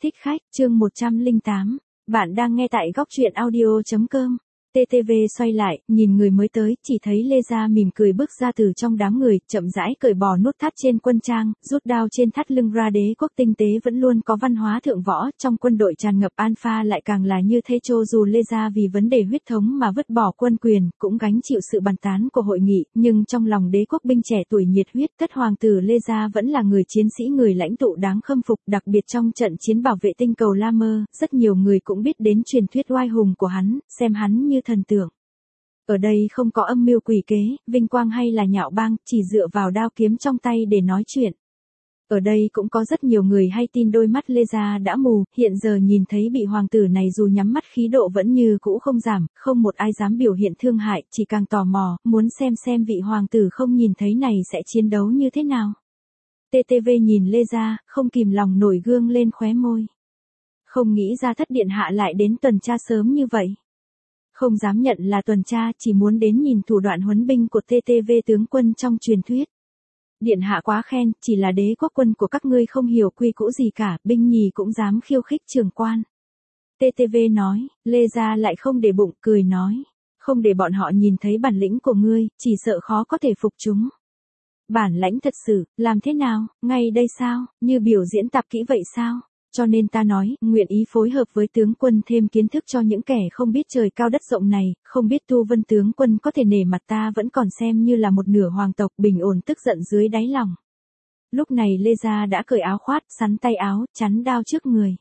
Thích khách, chương 108. Bạn đang nghe tại góc truyện audio.com. TTV xoay lại, nhìn người mới tới, chỉ thấy Lê Gia mỉm cười bước ra từ trong đám người, chậm rãi cởi bỏ nút thắt trên quân trang, rút đao trên thắt lưng ra. Đế quốc tinh tế vẫn luôn có văn hóa thượng võ, trong quân đội tràn ngập alpha lại càng là như thế. Cho dù Lê Gia vì vấn đề huyết thống mà vứt bỏ quân quyền, cũng gánh chịu sự bàn tán của hội nghị, nhưng trong lòng đế quốc binh trẻ tuổi nhiệt huyết, Thất hoàng tử Lê Gia vẫn là người chiến sĩ, người lãnh tụ đáng khâm phục, đặc biệt trong trận chiến bảo vệ tinh cầu La Mơ, rất nhiều người cũng biết đến truyền thuyết oai hùng của hắn, xem hắn như thần tượng. Ở đây không có âm mưu quỷ kế, vinh quang hay là nhạo báng, chỉ dựa vào đao kiếm trong tay để nói chuyện. Ở đây cũng có rất nhiều người hay tin đôi mắt Lê Gia đã mù, hiện giờ nhìn thấy vị hoàng tử này dù nhắm mắt khí độ vẫn như cũ không giảm, không một ai dám biểu hiện thương hại, chỉ càng tò mò, muốn xem vị hoàng tử không nhìn thấy này sẽ chiến đấu như thế nào. TTV nhìn Lê Gia, không kìm lòng nổi gương lên khóe môi. Không nghĩ ra Thất điện hạ lại đến tuần tra sớm như vậy. Không dám nhận là tuần tra, chỉ muốn đến nhìn thủ đoạn huấn binh của TTV tướng quân trong truyền thuyết. Điện hạ quá khen, chỉ là đế quốc quân của các ngươi không hiểu quy cũ gì cả, binh nhì cũng dám khiêu khích trưởng quan. TTV nói, Lê Gia lại không để bụng, cười nói, không để bọn họ nhìn thấy bản lĩnh của ngươi, chỉ sợ khó có thể phục chúng. Bản lãnh thật sự, làm thế nào, ngay đây sao, như biểu diễn tạp kỹ vậy sao? Cho nên ta nói, nguyện ý phối hợp với tướng quân thêm kiến thức cho những kẻ không biết trời cao đất rộng này, không biết tu vân. Tướng quân có thể nể mặt ta vẫn còn xem như là một nửa hoàng tộc, bình ổn tức giận dưới đáy lòng. Lúc này Lê Gia đã cởi áo khoát, sắn tay áo, chắn đao trước người.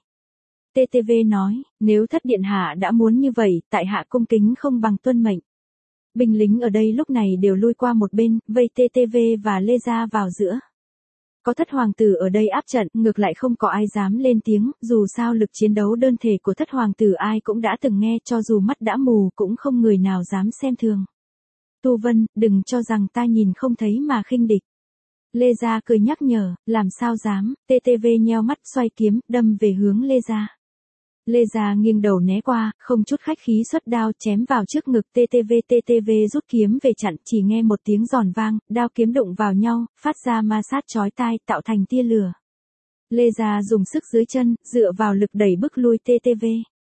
TTV nói, nếu Thất điện hạ đã muốn như vậy, tại hạ cung kính không bằng tuân mệnh. Binh lính ở đây lúc này đều lui qua một bên, vây TTV và Lê Gia vào giữa. Có Thất hoàng tử ở đây áp trận, ngược lại không có ai dám lên tiếng, dù sao lực chiến đấu đơn thể của Thất hoàng tử ai cũng đã từng nghe, cho dù mắt đã mù cũng không người nào dám xem thường. Tu Vân, đừng cho rằng ta nhìn không thấy mà khinh địch. Lê Gia cười nhắc nhở, làm sao dám, TTV nheo mắt xoay kiếm, đâm về hướng Lê Gia. Lê Gia nghiêng đầu né qua, không chút khách khí xuất đao chém vào trước ngực TTV rút kiếm về chặn, chỉ nghe một tiếng giòn vang, đao kiếm đụng vào nhau, phát ra ma sát chói tai, tạo thành tia lửa. Lê Gia dùng sức dưới chân, dựa vào lực đẩy bước lui TTV.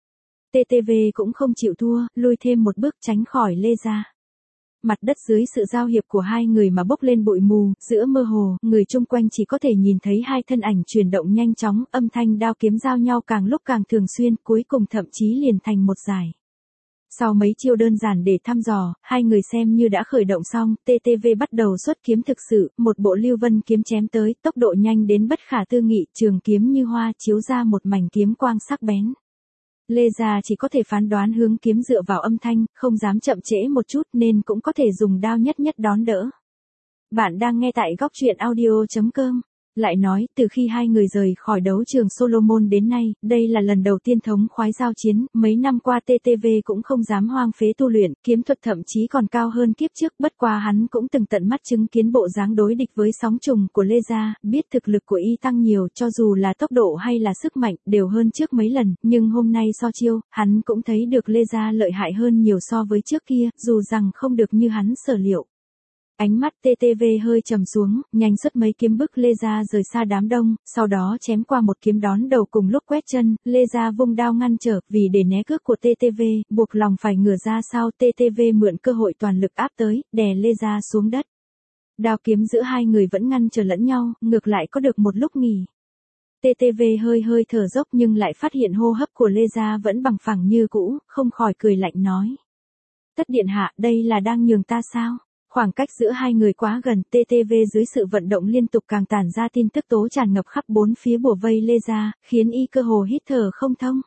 TTV cũng không chịu thua, lui thêm một bước tránh khỏi Lê Gia. Mặt đất dưới sự giao hiệp của hai người mà bốc lên bụi mù, giữa mơ hồ, người chung quanh chỉ có thể nhìn thấy hai thân ảnh chuyển động nhanh chóng, âm thanh đao kiếm giao nhau càng lúc càng thường xuyên, cuối cùng thậm chí liền thành một dải. Sau mấy chiêu đơn giản để thăm dò, hai người xem như đã khởi động xong, TTV bắt đầu xuất kiếm thực sự, một bộ lưu vân kiếm chém tới, tốc độ nhanh đến bất khả tư nghị, trường kiếm như hoa chiếu ra một mảnh kiếm quang sắc bén. Lê Gia chỉ có thể phán đoán hướng kiếm dựa vào âm thanh, không dám chậm trễ một chút nên cũng có thể dùng đao nhất đón đỡ. Bạn đang nghe tại góc truyện audio.com. Lại nói, từ khi hai người rời khỏi đấu trường Solomon đến nay, đây là lần đầu tiên thống khoái giao chiến, mấy năm qua TTV cũng không dám hoang phế tu luyện, kiếm thuật thậm chí còn cao hơn kiếp trước, bất quá hắn cũng từng tận mắt chứng kiến bộ dáng đối địch với sóng trùng của Lê Gia, biết thực lực của y tăng nhiều, cho dù là tốc độ hay là sức mạnh, đều hơn trước mấy lần, nhưng hôm nay so chiêu, hắn cũng thấy được Lê Gia lợi hại hơn nhiều so với trước kia, dù rằng không được như hắn sở liệu. Ánh mắt TTV hơi trầm xuống, nhanh xuất mấy kiếm bức Lê Gia rời xa đám đông, sau đó chém qua một kiếm đón đầu cùng lúc quét chân, Lê Gia vung đao ngăn trở, vì để né cước của TTV, buộc lòng phải ngửa ra sau, TTV mượn cơ hội toàn lực áp tới, đè Lê Gia xuống đất. Đao kiếm giữa hai người vẫn ngăn trở lẫn nhau, ngược lại có được một lúc nghỉ. TTV hơi thở dốc nhưng lại phát hiện hô hấp của Lê Gia vẫn bằng phẳng như cũ, không khỏi cười lạnh nói. Thất điện hạ, đây là đang nhường ta sao? Khoảng cách giữa hai người quá gần, TTV dưới sự vận động liên tục càng tản ra tin tức tố tràn ngập khắp bốn phía bủa vây Lê Gia, khiến y cơ hồ hít thở không thông.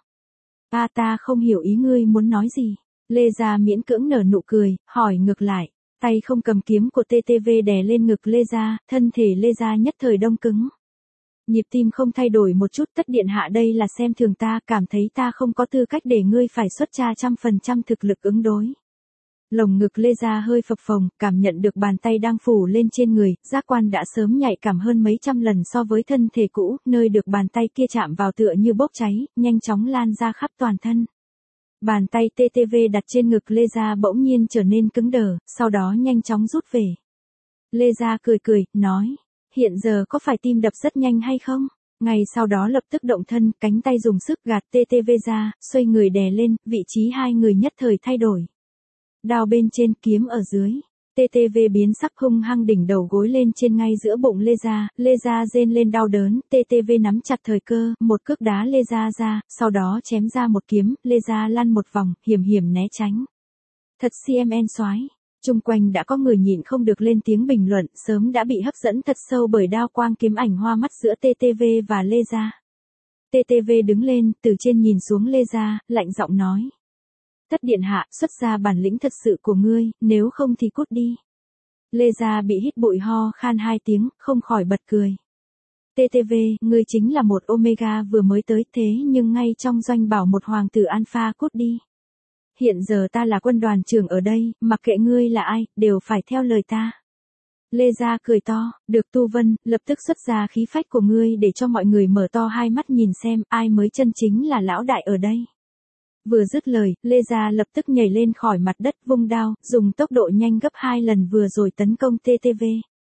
Ta không hiểu ý ngươi muốn nói gì. Lê Gia miễn cưỡng nở nụ cười, hỏi ngược lại. Tay không cầm kiếm của TTV đè lên ngực Lê Gia, thân thể Lê Gia nhất thời đông cứng. Nhịp tim không thay đổi một chút, Tất điện hạ đây là xem thường ta, cảm thấy ta không có tư cách để ngươi phải xuất ra 100% thực lực ứng đối. Lồng ngực Lê Gia hơi phập phồng, cảm nhận được bàn tay đang phủ lên trên người, giác quan đã sớm nhạy cảm hơn mấy trăm lần so với thân thể cũ, nơi được bàn tay kia chạm vào tựa như bốc cháy, nhanh chóng lan ra khắp toàn thân. Bàn tay TTV đặt trên ngực Lê Gia bỗng nhiên trở nên cứng đờ, sau đó nhanh chóng rút về. Lê Gia cười, nói, hiện giờ có phải tim đập rất nhanh hay không? Ngay sau đó lập tức động thân, cánh tay dùng sức gạt TTV ra, xoay người đè lên, vị trí hai người nhất thời thay đổi. Đao bên trên, kiếm ở dưới. TTV biến sắc hung hăng đỉnh đầu gối lên trên ngay giữa bụng Lê Gia rên lên đau đớn, TTV nắm chặt thời cơ, một cước đá Lê Gia ra, sau đó chém ra một kiếm, Lê Gia lăn một vòng, hiểm hiểm né tránh. Thật CMN soái. Chung quanh đã có người nhịn không được lên tiếng bình luận, sớm đã bị hấp dẫn thật sâu bởi đao quang kiếm ảnh hoa mắt giữa TTV và Lê Gia. TTV đứng lên, từ trên nhìn xuống Lê Gia, lạnh giọng nói. Thất điện hạ, xuất ra bản lĩnh thật sự của ngươi, nếu không thì cút đi. Lê Gia bị hít bụi ho khan 2 tiếng, không khỏi bật cười. TTV, ngươi chính là một Omega vừa mới tới thế nhưng ngay trong doanh bảo một hoàng tử Alpha cút đi. Hiện giờ ta là quân đoàn trưởng ở đây, mặc kệ ngươi là ai, đều phải theo lời ta. Lê Gia cười to, được Tu Vân, lập tức xuất ra khí phách của ngươi để cho mọi người mở to hai mắt nhìn xem ai mới chân chính là lão đại ở đây. Vừa dứt lời, Lê Gia lập tức nhảy lên khỏi mặt đất vung đao, dùng tốc độ nhanh gấp 2 lần vừa rồi tấn công TTV.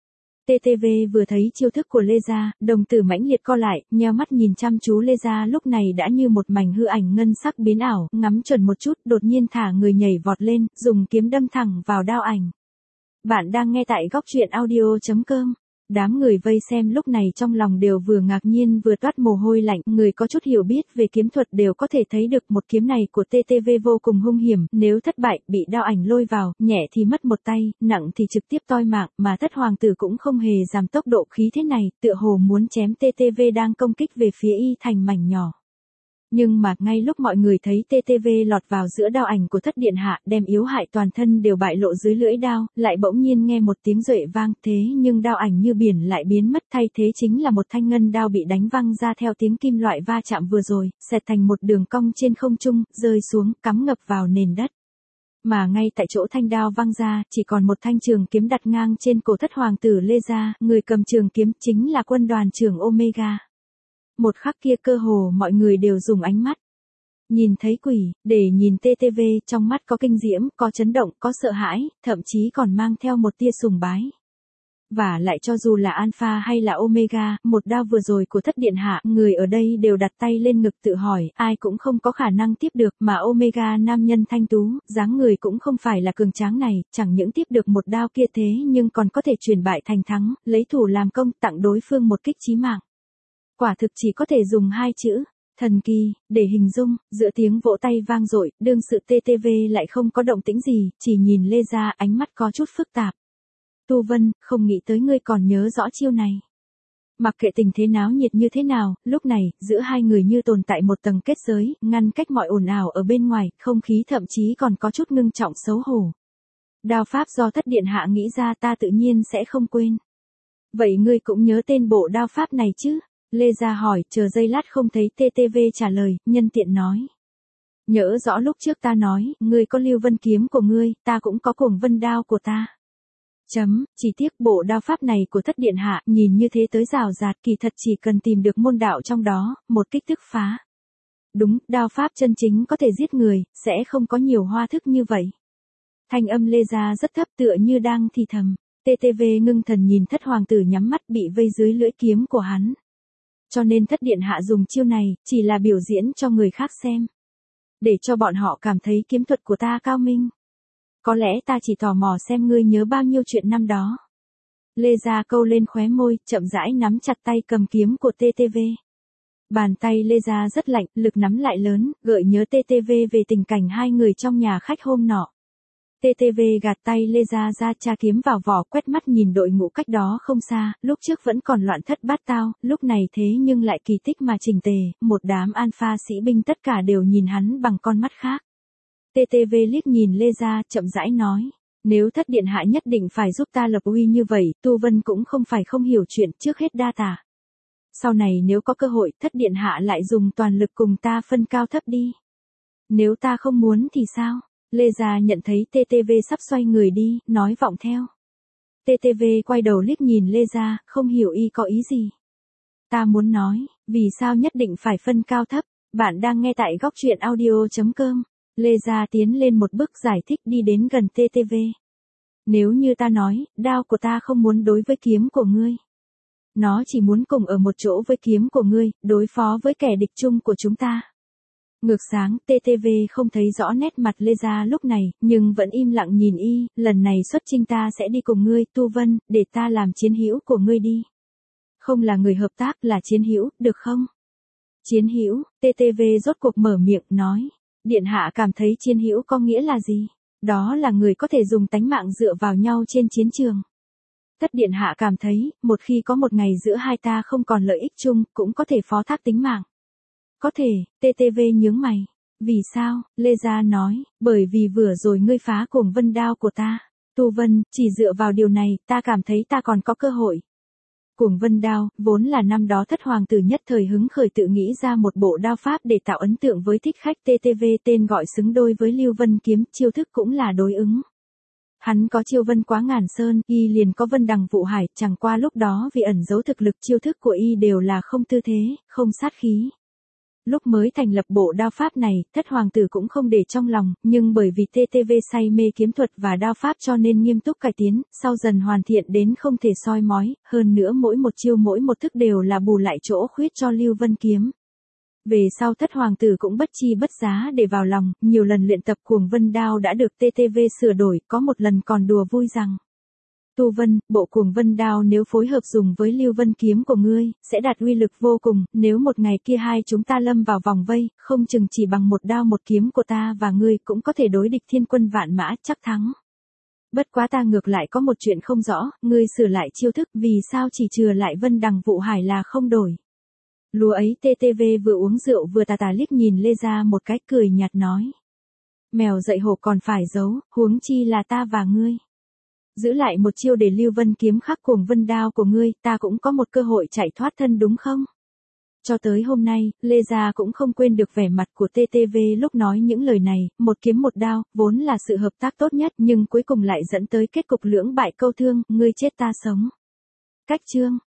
TTV vừa thấy chiêu thức của Lê Gia, đồng tử mãnh liệt co lại, nheo mắt nhìn chăm chú Lê Gia lúc này đã như một mảnh hư ảnh ngân sắc biến ảo, ngắm chuẩn một chút, đột nhiên thả người nhảy vọt lên, dùng kiếm đâm thẳng vào đao ảnh. Bạn đang nghe tại góc truyện audio.com. Đám người vây xem lúc này trong lòng đều vừa ngạc nhiên vừa toát mồ hôi lạnh, người có chút hiểu biết về kiếm thuật đều có thể thấy được một kiếm này của TTV vô cùng hung hiểm, nếu thất bại, bị đao ảnh lôi vào, nhẹ thì mất một tay, nặng thì trực tiếp toi mạng, mà thất hoàng tử cũng không hề giảm tốc độ khí thế này, tựa hồ muốn chém TTV đang công kích về phía y thành mảnh nhỏ. Nhưng mà ngay lúc mọi người thấy TTV lọt vào giữa đao ảnh của thất điện hạ đem yếu hại toàn thân đều bại lộ dưới lưỡi đao, lại bỗng nhiên nghe một tiếng duệ vang thế nhưng đao ảnh như biển lại biến mất thay thế chính là một thanh ngân đao bị đánh văng ra theo tiếng kim loại va chạm vừa rồi, xẹt thành một đường cong trên không trung, rơi xuống, cắm ngập vào nền đất. Mà ngay tại chỗ thanh đao văng ra, chỉ còn một thanh trường kiếm đặt ngang trên cổ thất hoàng tử Lê Gia, người cầm trường kiếm chính là quân đoàn trưởng Omega. Một khắc kia cơ hồ mọi người đều dùng ánh mắt. Nhìn thấy quỷ, để nhìn TTV, trong mắt có kinh diễm, có chấn động, có sợ hãi, thậm chí còn mang theo một tia sùng bái. Và lại cho dù là Alpha hay là Omega, một đao vừa rồi của thất điện hạ, người ở đây đều đặt tay lên ngực tự hỏi, ai cũng không có khả năng tiếp được, mà Omega nam nhân thanh tú, dáng người cũng không phải là cường tráng này, chẳng những tiếp được một đao kia thế nhưng còn có thể chuyển bại thành thắng, lấy thủ làm công, tặng đối phương một kích chí mạng. Quả thực chỉ có thể dùng 2 chữ, thần kỳ, để hình dung, giữa tiếng vỗ tay vang dội, đương sự TTV lại không có động tĩnh gì, chỉ nhìn Lê Gia ánh mắt có chút phức tạp. Tu Vân, không nghĩ tới ngươi còn nhớ rõ chiêu này. Mặc kệ tình thế náo nhiệt như thế nào, lúc này, giữa hai người như tồn tại một tầng kết giới, ngăn cách mọi ồn ào ở bên ngoài, không khí thậm chí còn có chút ngưng trọng xấu hổ. Đao pháp do thất điện hạ nghĩ ra ta tự nhiên sẽ không quên. Vậy ngươi cũng nhớ tên bộ đao pháp này chứ? Lê Gia hỏi, chờ giây lát không thấy TTV trả lời, nhân tiện nói. Nhớ rõ lúc trước ta nói, ngươi có Lưu Vân kiếm của ngươi, ta cũng có Cuồng Vân đao của ta. Chỉ tiếc bộ đao pháp này của thất điện hạ, nhìn như thế tới rào rạt, kỳ thật chỉ cần tìm được môn đạo trong đó, một kích thức phá. Đúng, đao pháp chân chính có thể giết người, sẽ không có nhiều hoa thức như vậy. Thanh âm Lê Gia rất thấp tựa như đang thì thầm, TTV ngưng thần nhìn thất hoàng tử nhắm mắt bị vây dưới lưỡi kiếm của hắn. Cho nên thất điện hạ dùng chiêu này, chỉ là biểu diễn cho người khác xem. Để cho bọn họ cảm thấy kiếm thuật của ta cao minh. Có lẽ ta chỉ tò mò xem ngươi nhớ bao nhiêu chuyện năm đó. Lê Gia câu lên khóe môi, chậm rãi nắm chặt tay cầm kiếm của TTV. Bàn tay Lê Gia rất lạnh, lực nắm lại lớn, gợi nhớ TTV về tình cảnh hai người trong nhà khách hôm nọ. TTV gạt tay Lê Gia ra tra kiếm vào vỏ, quét mắt nhìn đội ngũ cách đó không xa, lúc trước vẫn còn loạn thất bát tao, lúc này thế nhưng lại kỳ tích mà chỉnh tề, một đám alpha sĩ binh tất cả đều nhìn hắn bằng con mắt khác. TTV liếc nhìn Lê Gia, chậm rãi nói, nếu thất điện hạ nhất định phải giúp ta lập uy như vậy, Tu Vân cũng không phải không hiểu chuyện, trước hết đa tạ. Sau này nếu có cơ hội, thất điện hạ lại dùng toàn lực cùng ta phân cao thấp đi. Nếu ta không muốn thì sao? Lê Gia nhận thấy TTV sắp xoay người đi, nói vọng theo. TTV quay đầu liếc nhìn Lê Gia, không hiểu y có ý gì. Ta muốn nói, vì sao nhất định phải phân cao thấp, bạn đang nghe tại góc truyện audio.com. Lê Gia tiến lên một bước giải thích đi đến gần TTV. Nếu như ta nói, đao của ta không muốn đối với kiếm của ngươi. Nó chỉ muốn cùng ở một chỗ với kiếm của ngươi, đối phó với kẻ địch chung của chúng ta. Ngược sáng, TTV không thấy rõ nét mặt Lê Gia lúc này, nhưng vẫn im lặng nhìn y, lần này xuất chinh ta sẽ đi cùng ngươi, Tu Vân, để ta làm chiến hữu của ngươi đi. Không là người hợp tác, là chiến hữu, được không? Chiến hữu, TTV rốt cuộc mở miệng, nói. Điện hạ cảm thấy chiến hữu có nghĩa là gì? Đó là người có thể dùng tánh mạng dựa vào nhau trên chiến trường. Tất điện hạ cảm thấy, một khi có một ngày giữa hai ta không còn lợi ích chung, cũng có thể phó thác tính mạng. Có thể, TTV nhướng mày. Vì sao? Lê Gia nói, bởi vì vừa rồi ngươi phá Cuồng Vân đao của ta. Tu Vân, chỉ dựa vào điều này, ta cảm thấy ta còn có cơ hội. Cuồng Vân đao, vốn là năm đó thất hoàng tử nhất thời hứng khởi tự nghĩ ra một bộ đao pháp để tạo ấn tượng với thích khách. TTV tên gọi xứng đôi với Lưu Vân kiếm, chiêu thức cũng là đối ứng. Hắn có chiêu vân quá ngàn sơn, y liền có vân đằng vụ hải, chẳng qua lúc đó vì ẩn giấu thực lực chiêu thức của y đều là không tư thế, không sát khí. Lúc mới thành lập bộ đao pháp này, thất hoàng tử cũng không để trong lòng, nhưng bởi vì TTV say mê kiếm thuật và đao pháp cho nên nghiêm túc cải tiến, sau dần hoàn thiện đến không thể soi mói, hơn nữa mỗi một chiêu mỗi một thức đều là bù lại chỗ khuyết cho Lưu Vân kiếm. Về sau thất hoàng tử cũng bất chi bất giá để vào lòng, nhiều lần luyện tập Cuồng Vân đao đã được TTV sửa đổi, có một lần còn đùa vui rằng. Tu Vân, bộ Cuồng Vân đao nếu phối hợp dùng với Lưu Vân kiếm của ngươi, sẽ đạt uy lực vô cùng, nếu một ngày kia hai chúng ta lâm vào vòng vây, không chừng chỉ bằng một đao một kiếm của ta và ngươi cũng có thể đối địch thiên quân vạn mã, chắc thắng. Bất quá ta ngược lại có một chuyện không rõ, ngươi sửa lại chiêu thức, vì sao chỉ chừa lại vân đằng vụ hải là không đổi. Lúa ấy TTV vừa uống rượu vừa tà tà liếc nhìn Lê Gia một cái, cười nhạt nói. Mèo dậy hổ còn phải giấu, huống chi là ta và ngươi. Giữ lại một chiêu để Lưu Vân kiếm khắc Cuồng Vân đao của ngươi, ta cũng có một cơ hội chạy thoát thân đúng không? Cho tới hôm nay, Lê Gia cũng không quên được vẻ mặt của TTV lúc nói những lời này, một kiếm một đao, vốn là sự hợp tác tốt nhất nhưng cuối cùng lại dẫn tới kết cục lưỡng bại câu thương, ngươi chết ta sống. Cách chương.